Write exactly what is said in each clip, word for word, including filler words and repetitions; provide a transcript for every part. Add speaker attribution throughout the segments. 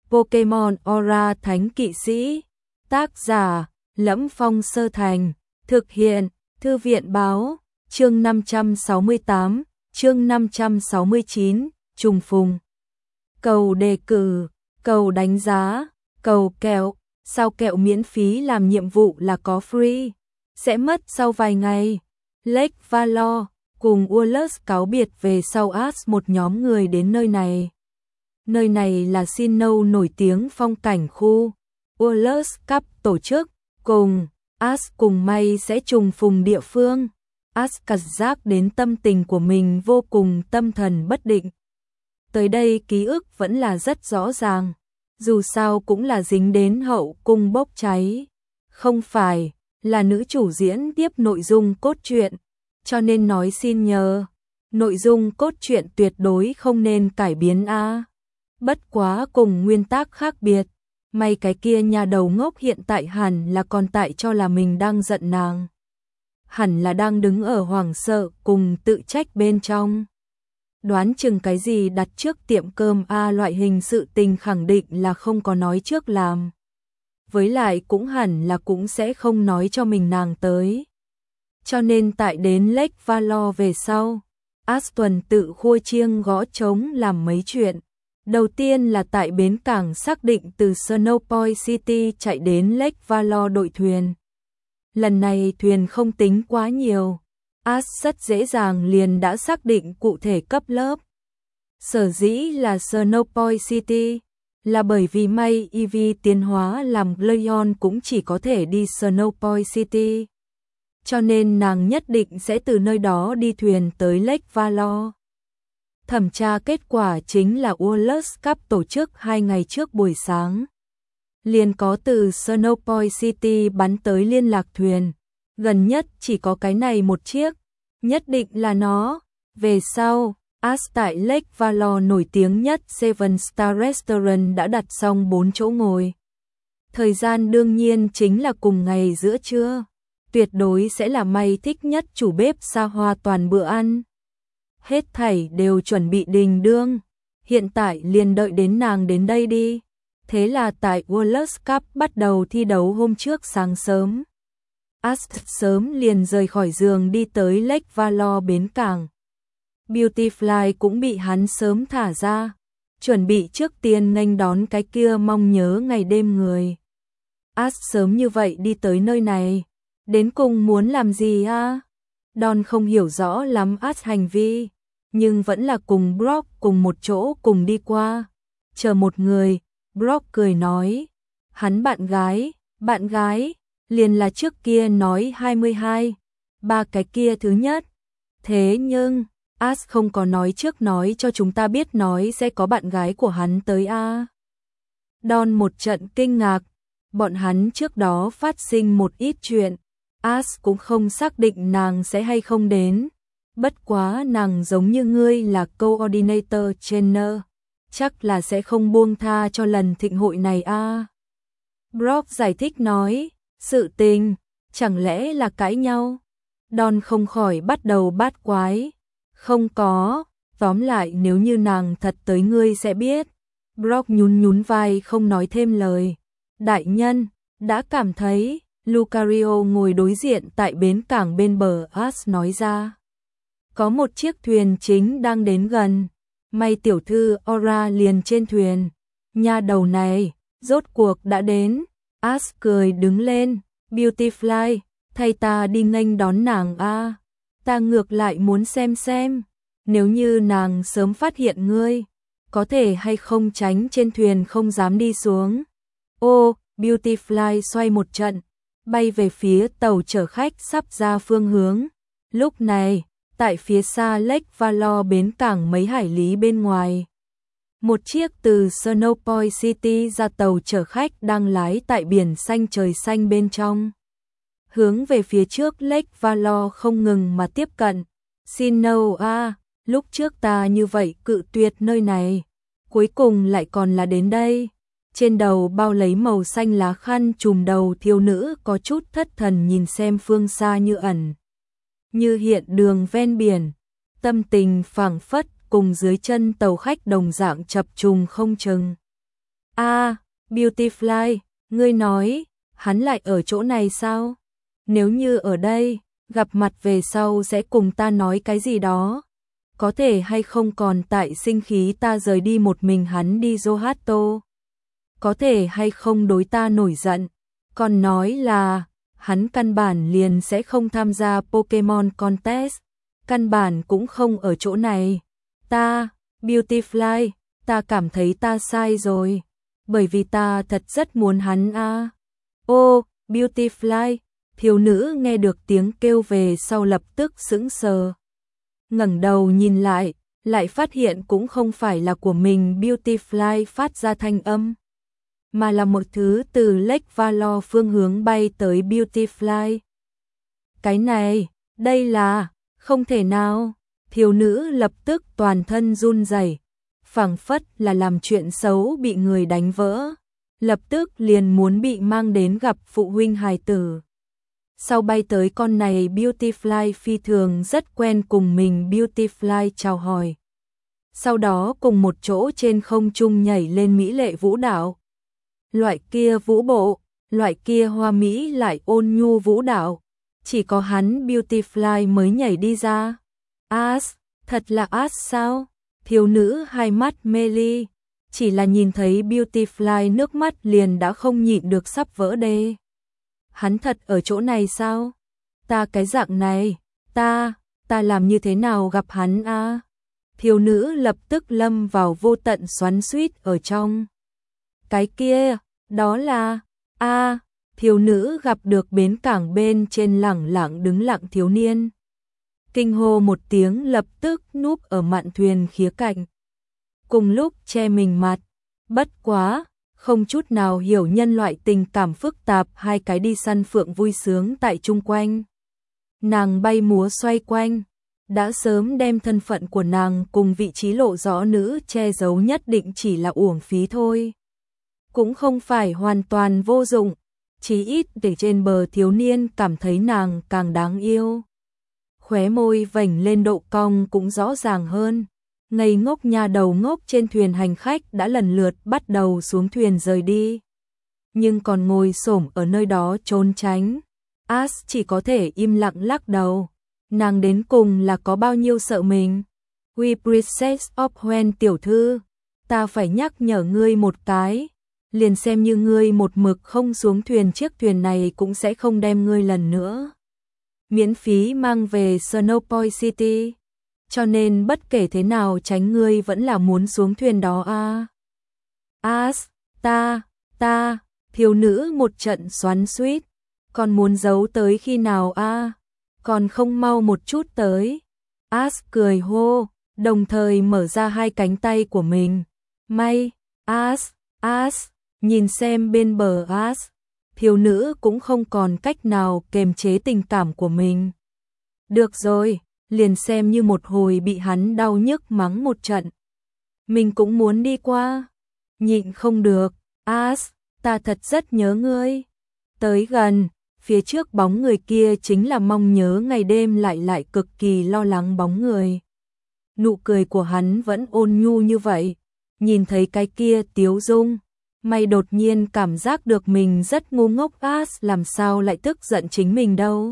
Speaker 1: Pokemon Aura Thánh Kỵ Sĩ. Tác giả: Lẫm Phong Sơ Thành. Thực hiện: Thư viện Báo. Chương năm trăm sáu mươi tám, chương năm trăm sáu mươi chín, trùng phùng. Cầu đề cử, cầu đánh giá, cầu kẹo. Sao kẹo miễn phí làm nhiệm vụ là có free, sẽ mất sau vài ngày. Lake Valor cùng Ullus cáo biệt về sau Ash một nhóm người đến nơi này. Nơi này là Sinnoh nổi tiếng phong cảnh khu. Ullus Cup tổ chức, cùng Ash cùng May sẽ trùng phùng địa phương. Ash cảm giác đến tâm tình của mình vô cùng tâm thần bất định. Tới đây ký ức vẫn là rất rõ ràng, dù sao cũng là dính đến hậu cung bốc cháy. Không phải là nữ chủ diễn tiếp nội dung cốt truyện, cho nên nói xin nhờ. Nội dung cốt truyện tuyệt đối không nên cải biến a. Bất quá cùng nguyên tắc khác biệt. May cái kia nhà đầu ngốc hiện tại hẳn là còn tại cho là mình đang giận nàng. Hẳn là đang đứng ở hoảng sợ cùng tự trách bên trong. Đoán chừng cái gì đặt trước tiệm cơm a loại hình sự tình khẳng định là không có nói trước làm. Với lại cũng hẳn là cũng sẽ không nói cho mình nàng tới. Cho nên tại đến Lake Valor về sau, Aston tự khua chiêng gõ trống làm mấy chuyện. Đầu tiên là tại bến cảng xác định từ Snowpoint City chạy đến Lake Valor đội thuyền. Lần này thuyền không tính quá nhiều. Ash rất dễ dàng liền đã xác định cụ thể cấp lớp. Sở dĩ là Snowpoint City là bởi vì May Ivy tiến hóa làm Leon cũng chỉ có thể đi Snowpoint City. Cho nên nàng nhất định sẽ từ nơi đó đi thuyền tới Lake Valor. Thẩm tra kết quả chính là Ullus Cup tổ chức hai ngày trước buổi sáng. Liền có từ Snowpoint City bắn tới liên lạc thuyền. Gần nhất chỉ có cái này một chiếc. Nhất định là nó. Về sau, Ash tại Lake Valor nổi tiếng nhất Seven Star Restaurant đã đặt xong bốn chỗ ngồi. Thời gian đương nhiên chính là cùng ngày giữa trưa. Tuyệt đối sẽ là May thích nhất chủ bếp xa hoa toàn bữa ăn. Hết thảy đều chuẩn bị đình đương. Hiện tại liền đợi đến nàng đến đây đi. Thế là tại Ullus Cup bắt đầu thi đấu hôm trước sáng sớm. Ash sớm liền rời khỏi giường đi tới Lake Valor bến cảng. Beautyfly cũng bị hắn sớm thả ra, chuẩn bị trước tiên nghênh đón cái kia mong nhớ ngày đêm người. Ash sớm như vậy đi tới nơi này, đến cùng muốn làm gì a? Don không hiểu rõ lắm Ash hành vi, nhưng vẫn là cùng Brock cùng một chỗ cùng đi qua. Chờ một người, Brock cười nói, hắn bạn gái, bạn gái, liền là trước kia nói hai mươi hai, ba cái kia thứ nhất. Thế nhưng, Ash không có nói trước nói cho chúng ta biết nói sẽ có bạn gái của hắn tới a. Don một trận kinh ngạc, bọn hắn trước đó phát sinh một ít chuyện, Ash cũng không xác định nàng sẽ hay không đến. Bất quá nàng giống như ngươi là coordinator trainer, chắc là sẽ không buông tha cho lần thịnh hội này a. Brock giải thích nói, sự tình, chẳng lẽ là cãi nhau? Don không khỏi bắt đầu bát quái. Không có, tóm lại nếu như nàng thật tới ngươi sẽ biết. Brock nhún nhún vai không nói thêm lời. Đại nhân, đã cảm thấy, Lucario ngồi đối diện tại bến cảng bên bờ Ash nói ra. Có một chiếc thuyền chính đang đến gần. May tiểu thư Aura liền trên thuyền. Nha đầu này, rốt cuộc đã đến. Ash cười đứng lên. Beautyfly, thay ta đi nghênh đón nàng a. Ta ngược lại muốn xem xem, nếu như nàng sớm phát hiện ngươi, có thể hay không tránh trên thuyền không dám đi xuống. Ô, Beautyfly xoay một trận, bay về phía tàu chở khách sắp ra phương hướng. Lúc này, tại phía xa Lake Valor bến cảng mấy hải lý bên ngoài, một chiếc từ Snowpoint City ra tàu chở khách đang lái tại biển xanh trời xanh bên trong. Hướng về phía trước Lake Valor không ngừng mà tiếp cận. Sinnoh a, lúc trước ta như vậy cự tuyệt nơi này, cuối cùng lại còn là đến đây. Trên đầu bao lấy màu xanh lá khăn trùm đầu thiếu nữ có chút thất thần nhìn xem phương xa như ẩn như hiện đường ven biển, tâm tình phảng phất cùng dưới chân tàu khách đồng dạng chập trùng không chừng. A, Beautyfly, ngươi nói, hắn lại ở chỗ này sao? Nếu như ở đây, gặp mặt về sau sẽ cùng ta nói cái gì đó. Có thể hay không còn tại sinh khí ta rời đi một mình hắn đi Johto. Có thể hay không đối ta nổi giận. Còn nói là, hắn căn bản liền sẽ không tham gia Pokemon Contest. Căn bản cũng không ở chỗ này. Ta, Beautyfly, ta cảm thấy ta sai rồi. Bởi vì ta thật rất muốn hắn a. Ô, Beautyfly, thiếu nữ nghe được tiếng kêu về sau lập tức sững sờ. Ngẩng đầu nhìn lại, lại phát hiện cũng không phải là của mình Beautyfly phát ra thanh âm, mà là một thứ từ Lake Valor phương hướng bay tới Beautyfly. Cái này, đây là, không thể nào, thiếu nữ lập tức toàn thân run rẩy, phảng phất là làm chuyện xấu bị người đánh vỡ, lập tức liền muốn bị mang đến gặp phụ huynh hài tử. Sau bay tới con này Beautyfly phi thường rất quen cùng mình Beautyfly chào hỏi. Sau đó cùng một chỗ trên không trung nhảy lên mỹ lệ vũ đạo. Loại kia vũ bộ, loại kia hoa mỹ lại ôn nhu vũ đạo, chỉ có hắn Beautyfly mới nhảy đi ra. As, thật là As sao? Thiếu nữ hai mắt mê ly, chỉ là nhìn thấy Beautyfly nước mắt liền đã không nhịn được sắp vỡ đê. Hắn thật ở chỗ này sao? Ta cái dạng này, ta, ta làm như thế nào gặp hắn a? À? Thiếu nữ lập tức lâm vào vô tận xoắn xuýt ở trong. Cái kia, đó là, a, à, thiếu nữ gặp được bến cảng bên trên lẳng lặng đứng lặng thiếu niên. Kinh hô một tiếng lập tức núp ở mạn thuyền khía cạnh. Cùng lúc che mình mặt, bất quá, không chút nào hiểu nhân loại tình cảm phức tạp hai cái đi săn phượng vui sướng tại chung quanh. Nàng bay múa xoay quanh, đã sớm đem thân phận của nàng cùng vị trí lộ rõ nữ che giấu nhất định chỉ là uổng phí thôi. Cũng không phải hoàn toàn vô dụng, chí ít để trên bờ thiếu niên cảm thấy nàng càng đáng yêu. Khóe môi vểnh lên độ cong cũng rõ ràng hơn. Ngây ngốc nhà đầu ngốc trên thuyền hành khách đã lần lượt bắt đầu xuống thuyền rời đi. Nhưng còn ngồi xổm ở nơi đó trốn tránh. As chỉ có thể im lặng lắc đầu. Nàng đến cùng là có bao nhiêu sợ mình. We Princess of When tiểu thư, ta phải nhắc nhở ngươi một cái. Liền xem như ngươi một mực không xuống thuyền, chiếc thuyền này cũng sẽ không đem ngươi lần nữa miễn phí mang về Snowpoint City. Cho nên bất kể thế nào tránh ngươi vẫn là muốn xuống thuyền đó a. À. As, ta, ta, thiếu nữ một trận xoắn xuýt, còn muốn giấu tới khi nào a? À? Còn không mau một chút tới. As cười hô, đồng thời mở ra hai cánh tay của mình. May, As, As, nhìn xem bên bờ As, thiếu nữ cũng không còn cách nào kềm chế tình cảm của mình. Được rồi, liền xem như một hồi bị hắn đau nhức mắng một trận. Mình cũng muốn đi qua. Nhịn không được, As, ta thật rất nhớ ngươi. Tới gần, phía trước bóng người kia chính là mong nhớ ngày đêm lại lại cực kỳ lo lắng bóng người. Nụ cười của hắn vẫn ôn nhu như vậy. Nhìn thấy cái kia tiếu dung, mày đột nhiên cảm giác được mình rất ngu ngốc. As làm sao lại tức giận chính mình đâu.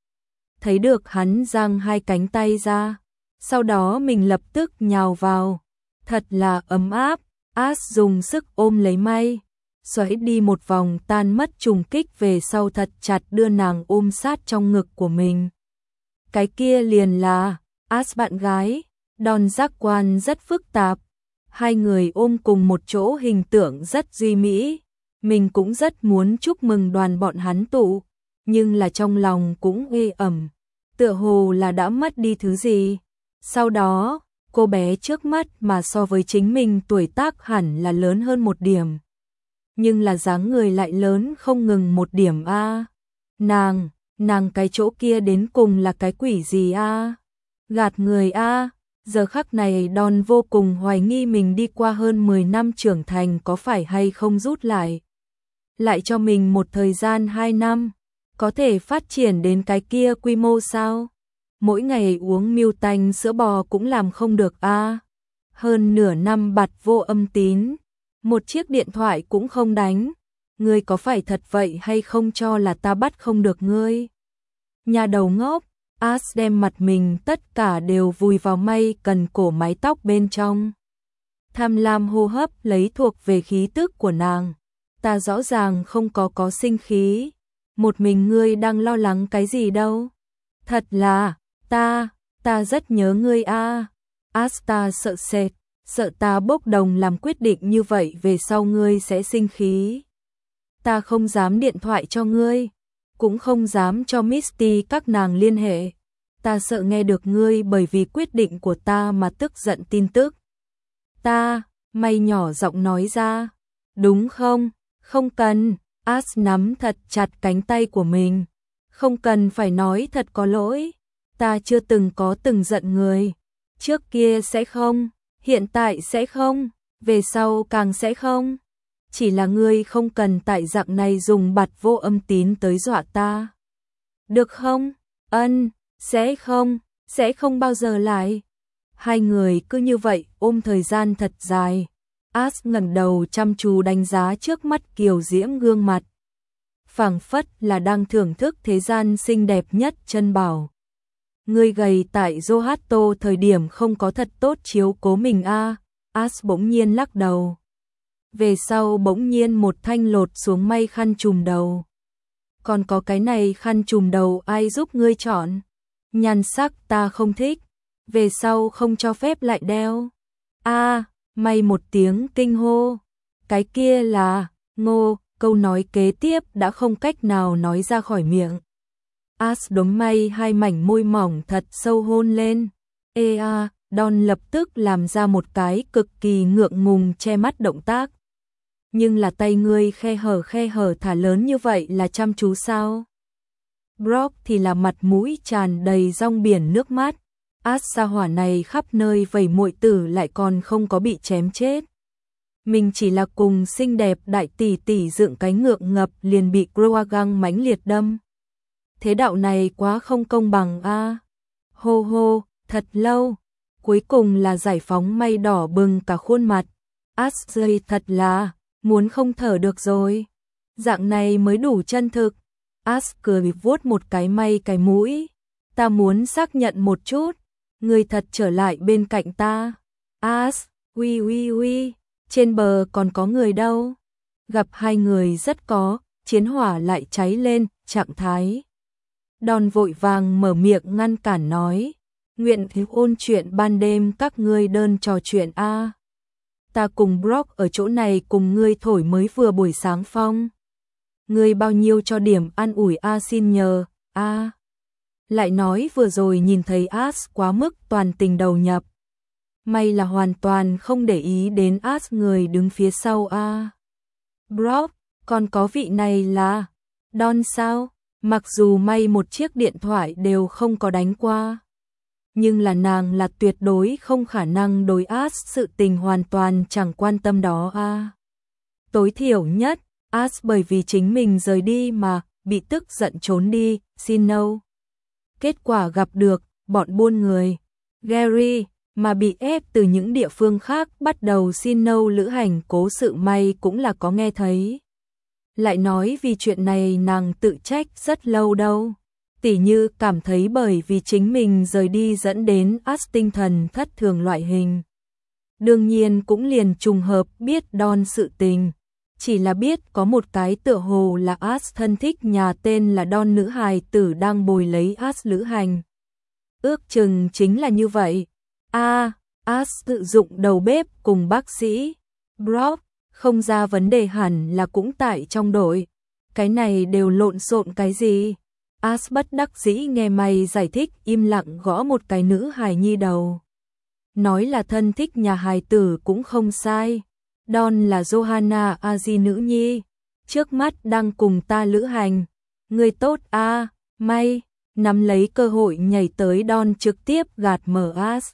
Speaker 1: Thấy được hắn giang hai cánh tay ra, sau đó mình lập tức nhào vào, thật là ấm áp. As dùng sức ôm lấy May, xoáy đi một vòng tan mất trùng kích về sau thật chặt đưa nàng ôm sát trong ngực của mình. Cái kia liền là As bạn gái, đòn giác quan rất phức tạp, hai người ôm cùng một chỗ hình tượng rất duy mỹ. Mình cũng rất muốn chúc mừng đoàn bọn hắn tụ, nhưng là trong lòng cũng ê ẩm, tựa hồ là đã mất đi thứ gì. Sau đó, cô bé trước mắt mà so với chính mình tuổi tác hẳn là lớn hơn một điểm. Nhưng là dáng người lại lớn không ngừng một điểm a. À. Nàng, nàng cái chỗ kia đến cùng là cái quỷ gì a? À? Gạt người a. À. Giờ khắc này Đòn vô cùng hoài nghi mình đi qua hơn mười năm trưởng thành có phải hay không rút lại. Lại cho mình một thời gian hai năm, có thể phát triển đến cái kia quy mô sao? Mỗi ngày uống miêu tanh sữa bò cũng làm không được a. À. Hơn nửa năm bặt vô âm tín, một chiếc điện thoại cũng không đánh. Ngươi có phải thật vậy hay không cho là ta bắt không được ngươi? Nhà đầu ngốc, As đem mặt mình tất cả đều vùi vào may cần cổ mái tóc bên trong. Tham lam hô hấp lấy thuộc về khí tức của nàng. Ta rõ ràng không có có sinh khí. Một mình ngươi đang lo lắng cái gì đâu? Thật là, ta, ta rất nhớ ngươi a. Asta sợ sệt, sợ ta bốc đồng làm quyết định như vậy về sau ngươi sẽ sinh khí. Ta không dám điện thoại cho ngươi, cũng không dám cho Misty các nàng liên hệ. Ta sợ nghe được ngươi bởi vì quyết định của ta mà tức giận tin tức. Ta, May nhỏ giọng nói ra, đúng không? Không cần. As nắm thật chặt cánh tay của mình. Không cần phải nói thật có lỗi. Ta chưa từng có từng giận người. Trước kia sẽ không, hiện tại sẽ không, về sau càng sẽ không. Chỉ là ngươi không cần tại dạng này dùng bặt vô âm tín tới dọa ta. Được không? Ân, sẽ không, sẽ không bao giờ lại. Hai người cứ như vậy ôm thời gian thật dài. As ngẩng đầu chăm chú đánh giá trước mắt kiều diễm gương mặt. Phảng phất là đang thưởng thức thế gian xinh đẹp nhất chân bảo. Ngươi gầy tại Zohato thời điểm không có thật tốt chiếu cố mình a. À. As bỗng nhiên lắc đầu. Về sau bỗng nhiên một thanh lột xuống may khăn trùm đầu. Còn có cái này khăn trùm đầu ai giúp ngươi chọn? Nhan sắc ta không thích. Về sau không cho phép lại đeo. A, à, May một tiếng kinh hô. Cái kia là, Ngô, câu nói kế tiếp đã không cách nào nói ra khỏi miệng. As đốm May hai mảnh môi mỏng thật sâu hôn lên. Ê a, Don lập tức làm ra một cái cực kỳ ngượng ngùng che mắt động tác. Nhưng là tay ngươi khe hở khe hở thả lớn như vậy là chăm chú sao? Brock thì là mặt mũi tràn đầy rong biển nước mắt. As sa hỏa này khắp nơi vẩy muội tử lại còn không có bị chém chết. Mình chỉ là cùng xinh đẹp đại tỷ tỷ dựng cái ngượng ngập liền bị Groagang mãnh liệt đâm. Thế đạo này quá không công bằng a. À. Hô hô, thật lâu. Cuối cùng là giải phóng May đỏ bừng cả khuôn mặt. As dây thật là, muốn không thở được rồi. Dạng này mới đủ chân thực. As cười vuốt một cái May cái mũi. Ta muốn xác nhận một chút. Người thật trở lại bên cạnh ta. As, uy uy uy, trên bờ còn có người đâu. Gặp hai người rất có, chiến hỏa lại cháy lên, trạng thái. Don vội vàng mở miệng ngăn cản nói. Nguyện thì ôn chuyện ban đêm các ngươi đơn trò chuyện a. À. Ta cùng Brock ở chỗ này cùng ngươi thổi mới vừa buổi sáng phong. Ngươi bao nhiêu cho điểm an ủi a à xin nhờ, a. À. Lại nói vừa rồi nhìn thấy As quá mức toàn tình đầu nhập. May là hoàn toàn không để ý đến As người đứng phía sau a. À. Brock, còn có vị này là Don sao? Mặc dù May một chiếc điện thoại đều không có đánh qua. Nhưng là nàng là tuyệt đối không khả năng đối As sự tình hoàn toàn chẳng quan tâm đó a. À. Tối thiểu nhất, As bởi vì chính mình rời đi mà bị tức giận trốn đi, xin no. Kết quả gặp được, bọn buôn người, Gary, mà bị ép từ những địa phương khác bắt đầu xin no lữ hành cố sự May cũng là có nghe thấy. Lại nói vì chuyện này nàng tự trách rất lâu đâu. Tỉ như cảm thấy bởi vì chính mình rời đi dẫn đến As tinh thần thất thường loại hình. Đương nhiên cũng liền trùng hợp biết Don sự tình. Chỉ là biết có một cái tựa hồ là As thân thích nhà tên là Don nữ hài tử đang bồi lấy As lữ hành. Ước chừng chính là như vậy. A, à, As tự dụng đầu bếp cùng bác sĩ. Brock, không ra vấn đề hẳn là cũng tại trong đội. Cái này đều lộn xộn cái gì? As bất đắc dĩ nghe mày giải thích im lặng gõ một cái nữ hài nhi đầu. Nói là thân thích nhà hài tử cũng không sai. Don là Johanna Aji nữ nhi. Trước mắt đang cùng ta lữ hành. Người tốt a, à, May. Nắm lấy cơ hội nhảy tới Don trực tiếp gạt mở As.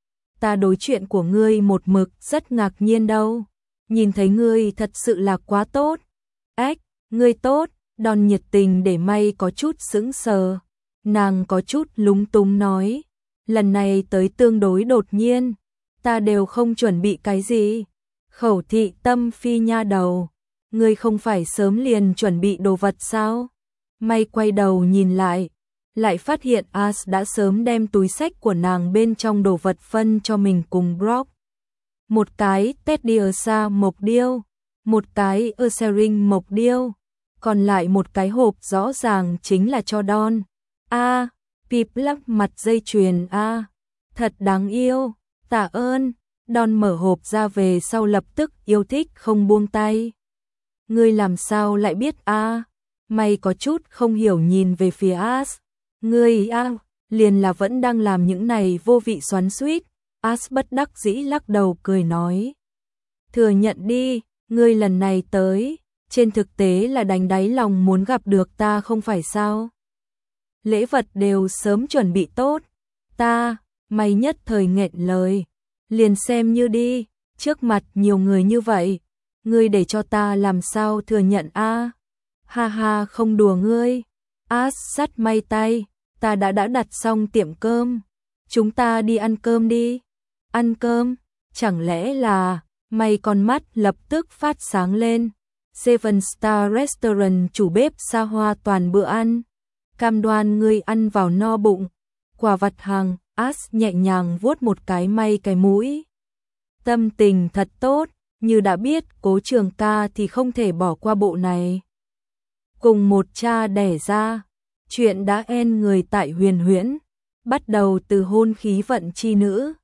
Speaker 1: Ta đối chuyện của ngươi một mực rất ngạc nhiên đâu. Nhìn thấy ngươi thật sự là quá tốt. Ếch, ngươi tốt. Don nhiệt tình để May có chút sững sờ. Nàng có chút lúng túng nói. Lần này tới tương đối đột nhiên. Ta đều không chuẩn bị cái gì. Khẩu thị tâm phi nha đầu, ngươi không phải sớm liền chuẩn bị đồ vật sao? May quay đầu nhìn lại, lại phát hiện As đã sớm đem túi xách của nàng bên trong đồ vật phân cho mình cùng Brock. Một cái Teddy Ursa mộc điêu, một cái Ursaring mộc điêu, còn lại một cái hộp rõ ràng chính là cho Don. A, Pip lắc mặt dây chuyền a, thật đáng yêu, tạ ơn. Don mở hộp ra về sau lập tức yêu thích không buông tay. Ngươi làm sao lại biết a? May có chút không hiểu nhìn về phía As. Ngươi a, liền là vẫn đang làm những này vô vị xoắn xuýt. As bất đắc dĩ lắc đầu cười nói. Thừa nhận đi, ngươi lần này tới, trên thực tế là đánh đáy lòng muốn gặp được ta không phải sao? Lễ vật đều sớm chuẩn bị tốt, ta, May nhất thời nghẹn lời. Liền xem như đi, trước mặt nhiều người như vậy, ngươi để cho ta làm sao thừa nhận a? Ha ha, không đùa ngươi. As sắt May tay, ta đã đã đặt xong tiệm cơm, chúng ta đi ăn cơm đi. Ăn cơm? Chẳng lẽ là... May con mắt lập tức phát sáng lên. Seven Star Restaurant chủ bếp xa hoa toàn bữa ăn. Cam đoan ngươi ăn vào no bụng. Quà vặt hàng, As nhẹ nhàng vuốt một cái May cái mũi. Tâm tình thật tốt, như đã biết Cố Trường Ca thì không thể bỏ qua bộ này. Cùng một cha đẻ ra, chuyện đã en người tại Huyền Huyễn, bắt đầu từ hôn khí vận chi nữ.